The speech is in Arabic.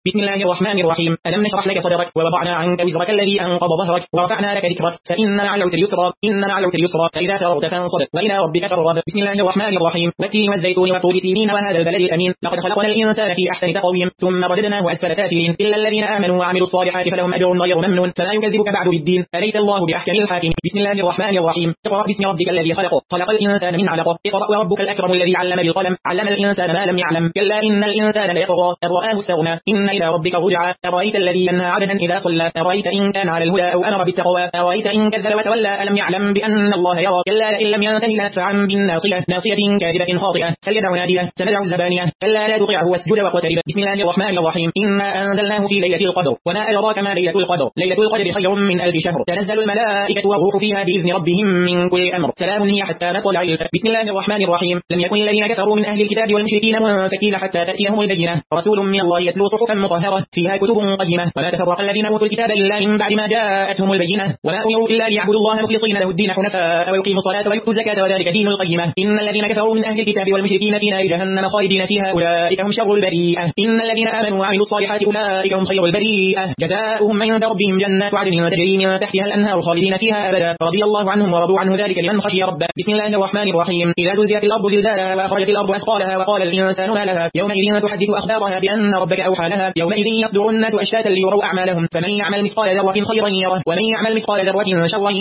بسم الله الرحمن الرحيم. ألم نشرح لك صدرك ووضعنا عنك وزرك الذي أنقض ظهرك ورفعنا لك ذكرك فإن مع العسر يسرا إن مع العسر يسرا فإذا فرغت فانصب وإلى ربك فارغب. بسم الله الرحمن الرحيم. والتين والزيتون وطور سينين وهذا البلد الأمين لقد خلقنا الإنسان في أحسن تقويم ثم رددناه أسفل سافلين إلا الذين آمنوا وعملوا الصالحات فلهم أجر غير ممنون فلا يكذبك بعد بالدين أليس الله بأحكم الحاكم. بسم الله الرحمن الرحيم. اقرأ باسم ربك الذي خلق الإنسان من علق اقرأ وربك الأكرم الذي علم بالقلم علم الإنسان ما لم يعلم كلا إن الإنسان ليطغى أن رآه استغنى إن إلى ربك رجعا أرأيت الذي ينهى عبدا إذا صلى أرأيت إن كان على الهدى أو أمر بالتقوى أرأيت إن كذب وتولى ألم يعلم بأن الله يرى كلا لئن لم ينته لنسفعا بالناصية ناصية كاذبة خاطئة فليدع نادية سندع الزبانية كلا لا تطعه واسجد واقترب. بسم الله الرحمن الرحيم. إنا أنزلناه في ليلة القدر وما أدراك ما ليلة القدر ليلة القدر خير من 1000 شهر تنزل الملائكة والروح فيها بإذن ربهم من كل أمر سلام هي حتى مطلع الفجر. بسم الله الرحمن الرحيم. لم يكن الذين كفروا من أهل الكتاب والمشركين منفكين حتى تأتيهم البينة رسول من الله يتلو صحفا مطهرة فيها كتب قيمة ولا تفرق الذين أوتوا الكتاب إلا من بعد ما جاءتهم البينة وما أمروا إلا ليعبدوا الله مخلصين له الدين حنفاء ويقيموا الصلاة ويؤتوا الزكاة وذلك دين القيمة. إن الذين كفروا من أهل الكتاب والمشركين في نار جهنم خالدين فيها أولئك هم شر البريئة. إن الذين آمنوا وعملوا الصالحات أولئك هم خير البريئة جزاؤهم عند ربهم جنات عدن تجري من تحتها الأنهار خالدين فيها أبدا رضي الله عنهم ورضوا عنه ذلك لمن خشي ربه. بسم الله الرحمن الرحيم. إذا زلزلت الأرض زلزالها وأخرجت الأرض أثقالها وقال الإنسان ما لها يومئذ تحدث أخبارها بأن ربك أوحى لها يومئذ يصدر الناس أشتاتا ليروا أعمالهم فمن يعمل مثقال ذرة خيرا يره ومن يعمل مثقال ذرة شرا